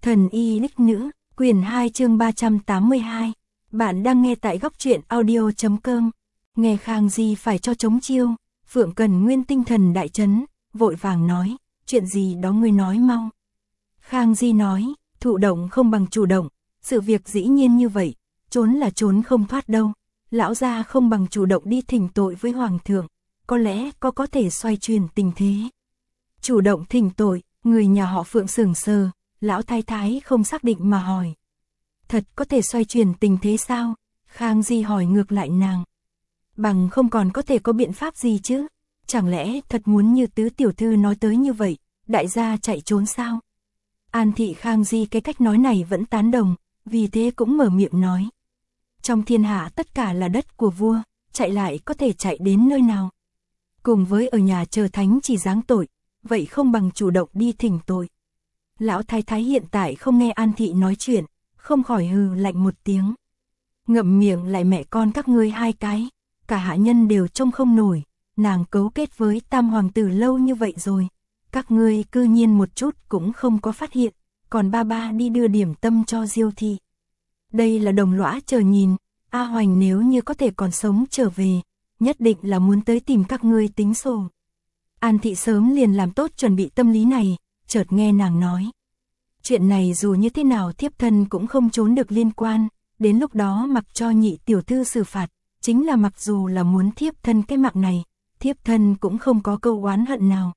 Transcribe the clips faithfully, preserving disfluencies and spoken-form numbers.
Thần y đích nữ, quyển hai chương ba trăm tám mươi hai. Bạn đang nghe tại góc truyện audio chấm com. Nghe Khang Di phải cho trống chiêu, Phượng Cần Nguyên tinh thần đại chấn, vội vàng nói, chuyện gì đó ngươi nói mau. Khang Di nói, thụ động không bằng chủ động, sự việc dĩ nhiên như vậy, trốn là trốn không thoát đâu. Lão gia không bằng chủ động đi thỉnh tội với Hoàng thượng, có lẽ có có thể xoay chuyển tình thế. Chủ động thỉnh tội, người nhà họ Phượng sững sờ, lão thái thái không xác định mà hỏi. Thật có thể xoay chuyển tình thế sao? Khang Di hỏi ngược lại nàng. Bằng không còn có thể có biện pháp gì chứ? Chẳng lẽ thật muốn như tứ tiểu thư nói tới như vậy, đại gia chạy trốn sao? An thị Khang Di cái cách nói này vẫn tán đồng, vì thế cũng mở miệng nói. Trong thiên hạ tất cả là đất của vua, chạy lại có thể chạy đến nơi nào? Cùng với ở nhà chờ thánh chỉ giáng tội, vậy không bằng chủ động đi thỉnh tội. Lão thái thái hiện tại không nghe An thị nói chuyện, không khỏi hừ lạnh một tiếng. Ngậm miệng lại mẹ con các ngươi hai cái, cả hạ nhân đều trông không nổi, nàng cấu kết với tam hoàng tử lâu như vậy rồi. Các ngươi cư nhiên một chút cũng không có phát hiện, còn ba ba đi đưa điểm tâm cho Diêu thị. Đây là đồng lõa chờ nhìn, A Hoành nếu như có thể còn sống trở về, nhất định là muốn tới tìm các ngươi tính sổ. An thị sớm liền làm tốt chuẩn bị tâm lý này, chợt nghe nàng nói. Chuyện này dù như thế nào thiếp thân cũng không trốn được liên quan, đến lúc đó mặc cho nhị tiểu thư xử phạt, chính là mặc dù là muốn thiếp thân cái mạng này, thiếp thân cũng không có câu oán hận nào.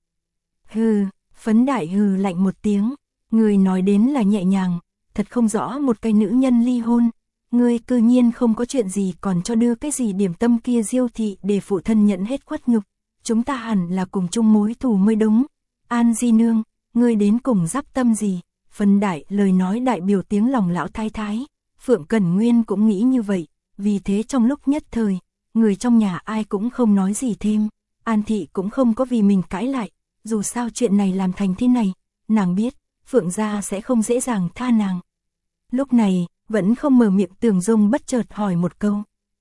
Hừ, Phấn Đại hừ lạnh một tiếng, người nói đến là nhẹ nhàng, thật không rõ một cái nữ nhân ly hôn, ngươi cư nhiên không có chuyện gì còn cho đưa cái gì điểm tâm kia Diêu thị để phụ thân nhận hết khuất nhục, chúng ta hẳn là cùng chung mối thù mới đúng. An Di nương, ngươi đến cùng giáp tâm gì? Phấn Đại lời nói đại biểu tiếng lòng lão thái thái, Phượng Cẩn Nguyên cũng nghĩ như vậy, vì thế trong lúc nhất thời, người trong nhà ai cũng không nói gì thêm, An thị cũng không có vì mình cãi lại, dù sao chuyện này làm thành thế này, nàng biết, Phượng gia sẽ không dễ dàng tha nàng. Lúc này, vẫn không mở miệng Tường Dung bất chợt hỏi một câu.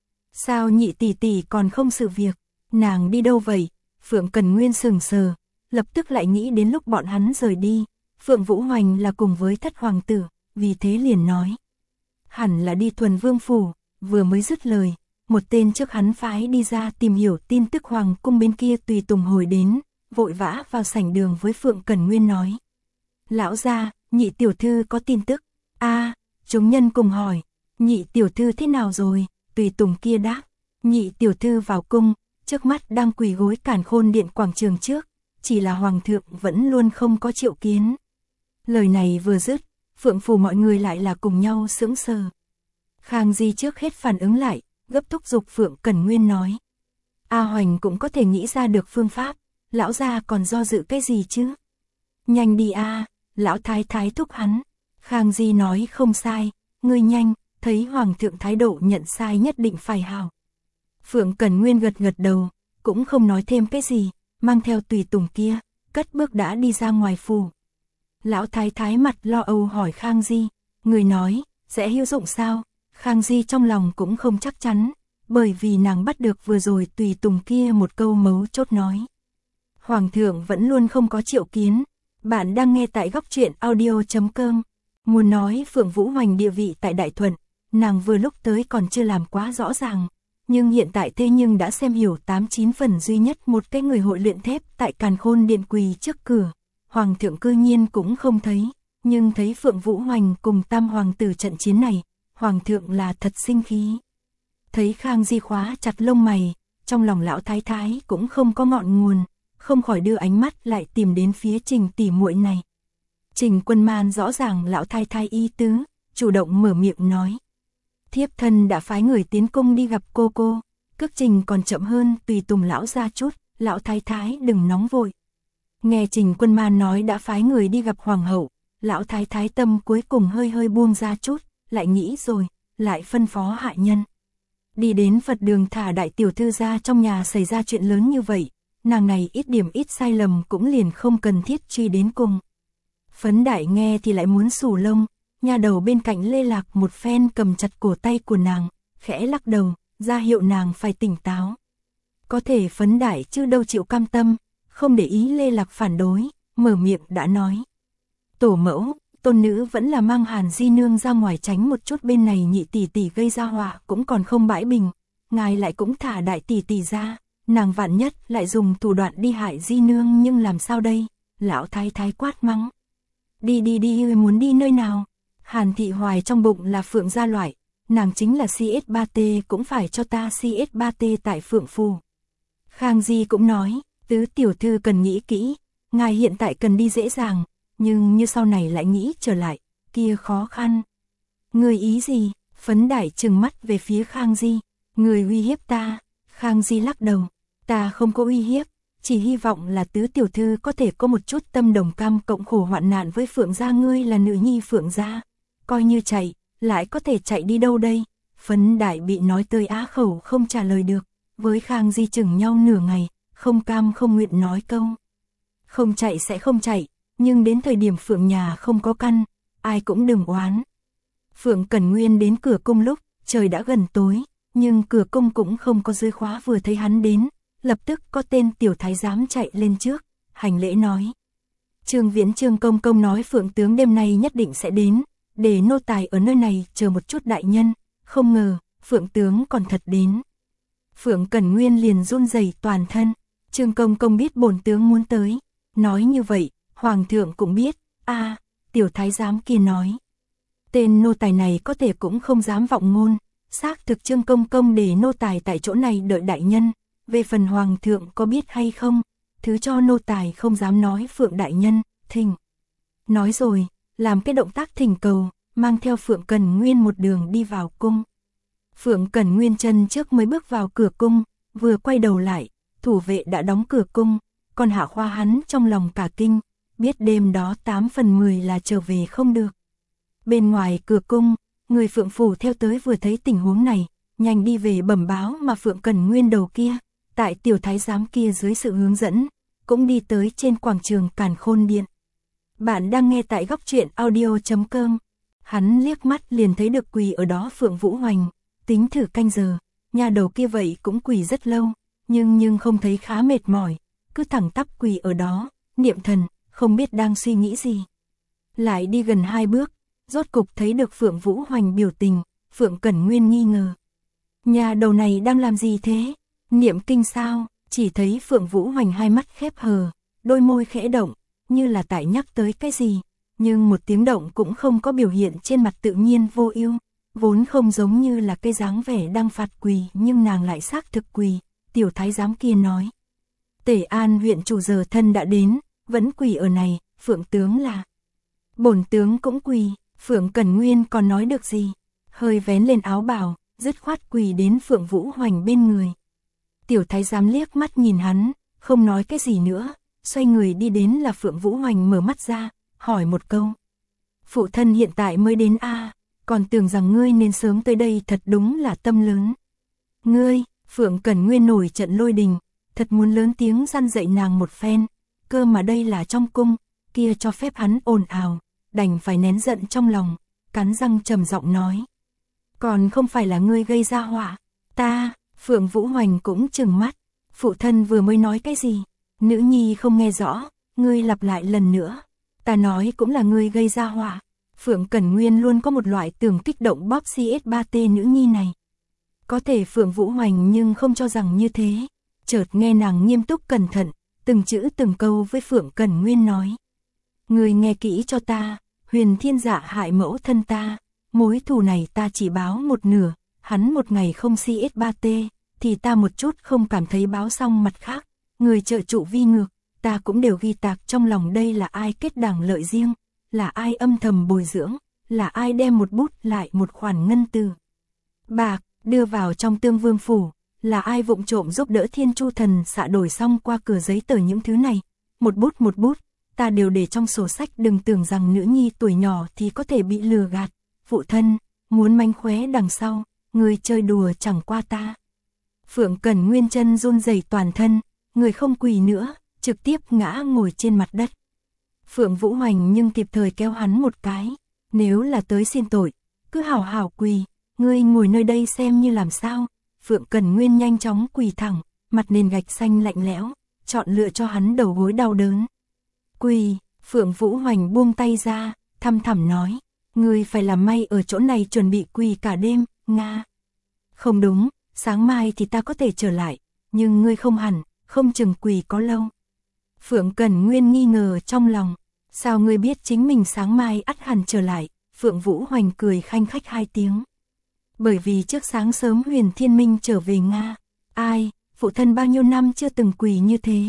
Sao nhị tỷ tỷ còn không sự việc, nàng đi đâu vậy? Phượng Cẩn Nguyên sững sờ, lập tức lại nghĩ đến lúc bọn hắn rời đi, Phượng Vũ Hoành là cùng với thất hoàng tử, vì thế liền nói. Hẳn là đi Thuần Vương phủ, vừa mới dứt lời, một tên trước hắn phái đi ra tìm hiểu tin tức hoàng cung bên kia tùy tùng hồi đến, vội vã vào sảnh đường với Phượng Cẩn Nguyên nói. Lão gia, nhị tiểu thư có tin tức. A, chúng nhân cùng hỏi, nhị tiểu thư thế nào rồi? Tùy tùng kia đáp, nhị tiểu thư vào cung, trước mắt đang quỳ gối Càn Khôn điện quảng trường trước, chỉ là hoàng thượng vẫn luôn không có triệu kiến. Lời này vừa dứt, Phượng phủ mọi người lại là cùng nhau sững sờ. Khang Di trước hết phản ứng lại, gấp thúc giục Phượng Cẩn Nguyên nói. A Hoành cũng có thể nghĩ ra được phương pháp, lão gia còn do dự cái gì chứ? Nhanh đi a, lão thái thái thúc hắn. Khang Di nói không sai, ngươi nhanh, thấy hoàng thượng thái độ nhận sai nhất định phải hào. Phượng Cẩn Nguyên gật gật đầu, cũng không nói thêm cái gì, mang theo tùy tùng kia, cất bước đã đi ra ngoài phủ. Lão thái thái mặt lo âu hỏi Khang Di, người nói, sẽ hữu dụng sao? Khang Di trong lòng cũng không chắc chắn, bởi vì nàng bắt được vừa rồi tùy tùng kia một câu mấu chốt nói. Hoàng thượng vẫn luôn không có triệu kiến, bạn đang nghe tại góc truyện audio chấm com. Muốn nói Phượng Vũ Hoành địa vị tại Đại Thuận, nàng vừa lúc tới còn chưa làm quá rõ ràng, nhưng hiện tại thế nhưng đã xem hiểu tám chín phần duy nhất một cái người hội luyện thép tại Càn Khôn điện quỳ trước cửa. Hoàng thượng cư nhiên cũng không thấy, nhưng thấy Phượng Vũ Hoành cùng tam hoàng tử trận chiến này, hoàng thượng là thật sinh khí. Thấy Khang Di khóa chặt lông mày, trong lòng lão thái thái cũng không có ngọn nguồn, không khỏi đưa ánh mắt lại tìm đến phía Trình tỷ muội này. Trình Quân Man rõ ràng lão thái thái ý tứ, chủ động mở miệng nói. Thiếp thân đã phái người tiến cung đi gặp cô cô, cước trình còn chậm hơn tùy tùng lão ra chút, lão thái thái đừng nóng vội. Nghe Trình Quân Man nói đã phái người đi gặp hoàng hậu, lão thái thái tâm cuối cùng hơi hơi buông ra chút, lại nghĩ rồi, lại phân phó hạ nhân. Đi đến Phật đường thả đại tiểu thư ra trong nhà xảy ra chuyện lớn như vậy, nàng này ít điểm ít sai lầm cũng liền không cần thiết truy đến cùng. Phấn Đại nghe thì lại muốn xù lông, nhà đầu bên cạnh Lê Lạc một phen cầm chặt cổ tay của nàng, khẽ lắc đầu, ra hiệu nàng phải tỉnh táo. Có thể Phấn Đại chứ đâu chịu cam tâm, không để ý Lê Lạc phản đối, mở miệng đã nói. Tổ mẫu, tôn nữ vẫn là mang Hàn Di Nương ra ngoài tránh một chút, bên này nhị tỷ tỷ gây ra họa cũng còn không bãi bình, ngài lại cũng thả đại tỷ tỷ ra, nàng vạn nhất lại dùng thủ đoạn đi hại Di Nương nhưng làm sao đây? Lão thái thái quát mắng. Đi đi đi, ngươi muốn đi nơi nào? Hàn Thị Hoài trong bụng là Phượng gia loại, nàng chính là xê ét ba tê cũng phải cho ta xê ét ba tê tại Phượng Phù. Khang Di cũng nói, tứ tiểu thư cần nghĩ kỹ, ngài hiện tại cần đi dễ dàng, nhưng như sau này lại nghĩ trở lại, kia khó khăn. Người ý gì? Phấn Đại trừng mắt về phía Khang Di, người uy hiếp ta. Khang Di lắc đầu, ta không có uy hiếp, chỉ hy vọng là tứ tiểu thư có thể có một chút tâm đồng cam cộng khổ hoạn nạn với Phượng gia, ngươi là nữ nhi Phượng gia, coi như chạy, lại có thể chạy đi đâu đây? Phấn Đại bị nói tới á khẩu không trả lời được, với Khang Di chừng nhau nửa ngày, không cam không nguyện nói câu. Không chạy sẽ không chạy, nhưng đến thời điểm Phượng nhà không có căn, ai cũng đừng oán. Phượng Cẩn Nguyên đến cửa cung lúc, trời đã gần tối, nhưng cửa cung cũng không có dưới khóa, vừa thấy hắn đến, lập tức có tên tiểu thái giám chạy lên trước, hành lễ nói. Trương Viễn Trương công công nói Phượng tướng đêm nay nhất định sẽ đến, để nô tài ở nơi này chờ một chút đại nhân, không ngờ, Phượng tướng còn thật đến. Phượng Cẩn Nguyên liền run rẩy toàn thân, Trương công công biết bổn tướng muốn tới, nói như vậy, Hoàng thượng cũng biết, a à, tiểu thái giám kia nói. Tên nô tài này có thể cũng không dám vọng ngôn, xác thực Trương công công để nô tài tại chỗ này đợi đại nhân, về phần Hoàng thượng có biết hay không, thứ cho nô tài không dám nói. Phượng đại nhân, thỉnh. Nói rồi, làm cái động tác thỉnh cầu, mang theo Phượng Cẩn Nguyên một đường đi vào cung. Phượng Cẩn Nguyên chân trước mới bước vào cửa cung, vừa quay đầu lại, thủ vệ đã đóng cửa cung, còn Hạ Khoa hắn trong lòng cả kinh, biết đêm đó tám phần mười là trở về không được. Bên ngoài cửa cung, người Phượng phủ theo tới vừa thấy tình huống này, nhanh đi về bẩm báo, mà Phượng Cẩn Nguyên đầu kia, tại tiểu thái giám kia dưới sự hướng dẫn, cũng đi tới trên quảng trường Càn Khôn Điện. Bạn đang nghe tại góc truyện audio chấm com. Hắn liếc mắt liền thấy được quỳ ở đó Phượng Vũ Hoành, tính thử canh giờ, nhà đầu kia vậy cũng quỳ rất lâu, nhưng nhưng không thấy khá mệt mỏi, cứ thẳng tắp quỳ ở đó, niệm thần, không biết đang suy nghĩ gì. Lại đi gần hai bước, rốt cục thấy được Phượng Vũ Hoành biểu tình, Phượng Cẩn Nguyên nghi ngờ. Nhà đầu này đang làm gì thế? Niệm kinh sao? Chỉ thấy Phượng Vũ Hoành hai mắt khép hờ, đôi môi khẽ động, như là tại nhắc tới cái gì, nhưng một tiếng động cũng không có, biểu hiện trên mặt tự nhiên vô ưu, vốn không giống như là cái dáng vẻ đang phạt quỳ, nhưng nàng lại xác thực quỳ. Tiểu thái giám kia nói, Tể An huyện chủ giờ thân đã đến, vẫn quỳ ở này, Phượng tướng là. Bổn tướng cũng quỳ. Phượng Cẩn Nguyên còn nói được gì, hơi vén lên áo bào, dứt khoát quỳ đến Phượng Vũ Hoành bên người. Tiểu thái giám liếc mắt nhìn hắn, không nói cái gì nữa, xoay người đi đến. Là Phượng Vũ Hoành mở mắt ra, hỏi một câu. Phụ thân hiện tại mới đến a à, còn tưởng rằng ngươi nên sớm tới đây, thật đúng là tâm lớn. Ngươi, Phượng Cẩn Nguyên nổi trận lôi đình, thật muốn lớn tiếng răn dạy nàng một phen, cơ mà đây là trong cung, kia cho phép hắn ồn ào, đành phải nén giận trong lòng, cắn răng trầm giọng nói. Còn không phải là ngươi gây ra họa, ta. Phượng Vũ Hoành cũng trừng mắt, phụ thân vừa mới nói cái gì, nữ nhi không nghe rõ, ngươi lặp lại lần nữa, ta nói cũng là ngươi gây ra họa. Phượng Cẩn Nguyên luôn có một loại tưởng kích động bóp xê ét ba tê nữ nhi này. Có thể Phượng Vũ Hoành nhưng không cho rằng như thế, chợt nghe nàng nghiêm túc cẩn thận, từng chữ từng câu với Phượng Cẩn Nguyên nói. Ngươi nghe kỹ cho ta, Huyền Thiên Dạ hại mẫu thân ta, mối thù này ta chỉ báo một nửa, hắn một ngày không xê ét ba tê, thì ta một chút không cảm thấy báo xong mặt khác, người trợ trụ vi ngược, ta cũng đều ghi tạc trong lòng. Đây là ai kết đảng lợi riêng, là ai âm thầm bồi dưỡng, là ai đem một bút lại một khoản ngân từ bạc đưa vào trong Tương Vương phủ, là ai vụng trộm giúp đỡ Thiên Chu thần xạ đổi xong qua cửa giấy tờ. Những thứ này, một bút một bút, ta đều để trong sổ sách. Đừng tưởng rằng nữ nhi tuổi nhỏ thì có thể bị lừa gạt. Phụ thân, muốn mánh khóe đằng sau, người chơi đùa chẳng qua ta. Phượng Cẩn Nguyên chân run rẩy toàn thân, người không quỳ nữa, trực tiếp ngã ngồi trên mặt đất. Phượng Vũ Hoành nhưng kịp thời kéo hắn một cái, nếu là tới xin tội, cứ hảo hảo quỳ, ngươi ngồi nơi đây xem như làm sao. Phượng Cẩn Nguyên nhanh chóng quỳ thẳng, mặt nền gạch xanh lạnh lẽo, chọn lựa cho hắn đầu gối đau đớn. Quỳ, Phượng Vũ Hoành buông tay ra, thăm thẳm nói, ngươi phải làm may ở chỗ này chuẩn bị quỳ cả đêm, Nga. Không đúng, sáng mai thì ta có thể trở lại, nhưng ngươi không hẳn, không chừng quỳ có lâu. Phượng Cẩn Nguyên nghi ngờ trong lòng, sao ngươi biết chính mình sáng mai ắt hẳn trở lại, Phượng Vũ Hoành cười khanh khách hai tiếng. Bởi vì trước sáng sớm Huyền Thiên Minh trở về Nga, ai, phụ thân bao nhiêu năm chưa từng quỳ như thế.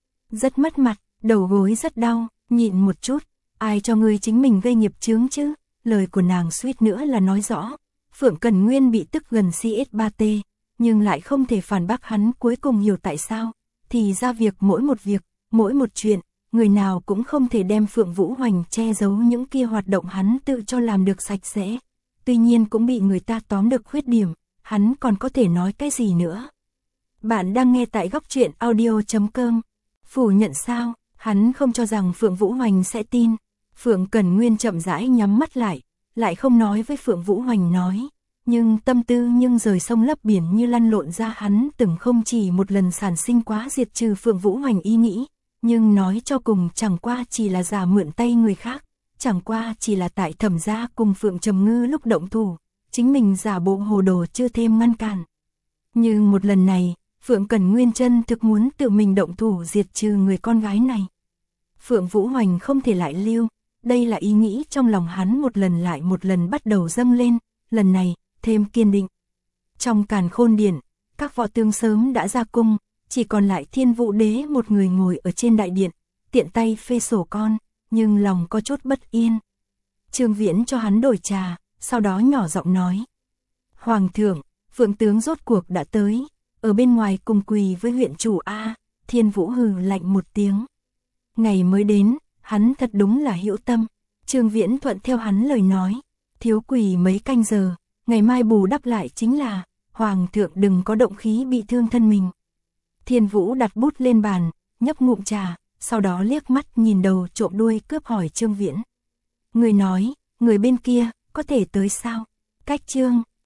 Rất mất mặt, đầu gối rất đau, nhịn một chút, ai cho ngươi chính mình gây nghiệp chướng chứ, lời của nàng suýt nữa là nói rõ. Phượng Cẩn Nguyên bị tức gần xê ét ba T, nhưng lại không thể phản bác hắn, cuối cùng hiểu tại sao, thì ra việc mỗi một việc, mỗi một chuyện, người nào cũng không thể đem Phượng Vũ Hoành che giấu những kia hoạt động hắn tự cho làm được sạch sẽ. Tuy nhiên cũng bị người ta tóm được khuyết điểm, hắn còn có thể nói cái gì nữa. Bạn đang nghe tại góc truyện audio chấm com. Phủ nhận sao, hắn không cho rằng Phượng Vũ Hoành sẽ tin. Phượng Cẩn Nguyên chậm rãi nhắm mắt lại, lại không nói với Phượng Vũ Hoành nói. Nhưng tâm tư nhưng rời sông lấp biển như lăn lộn ra, hắn từng không chỉ một lần sản sinh quá diệt trừ Phượng Vũ Hoành ý nghĩ. Nhưng nói cho cùng chẳng qua chỉ là giả mượn tay người khác, chẳng qua chỉ là tại Thẩm gia cùng Phượng Trầm Ngư lúc động thủ, chính mình giả bộ hồ đồ chưa thêm ngăn cản. Nhưng một lần này, Phượng Cẩn Nguyên chân thực muốn tự mình động thủ diệt trừ người con gái này. Phượng Vũ Hoành không thể lại lưu, đây là ý nghĩ trong lòng hắn một lần lại một lần bắt đầu dâng lên, lần này, thêm kiên định. Trong Càn Khôn Điện, các võ tướng sớm đã ra cung, chỉ còn lại Thiên Vũ Đế một người ngồi ở trên đại điện, tiện tay phê sổ con, nhưng lòng có chút bất yên. Trương Viễn cho hắn đổi trà, sau đó nhỏ giọng nói. Hoàng thượng, Phượng tướng rốt cuộc đã tới, ở bên ngoài cùng quỳ với huyện chủ A. Thiên Vũ hừ lạnh một tiếng. Ngày mới đến, hắn thật đúng là hữu tâm. Trương Viễn thuận theo hắn lời nói, thiếu quỳ mấy canh giờ, ngày mai bù đắp lại chính là, Hoàng thượng đừng có động khí bị thương thân mình. Thiên Vũ đặt bút lên bàn, nhấp ngụm trà, sau đó liếc mắt nhìn đầu trộm đuôi cướp hỏi Trương Viễn. Người nói, người bên kia, có thể tới sao? Cách Trương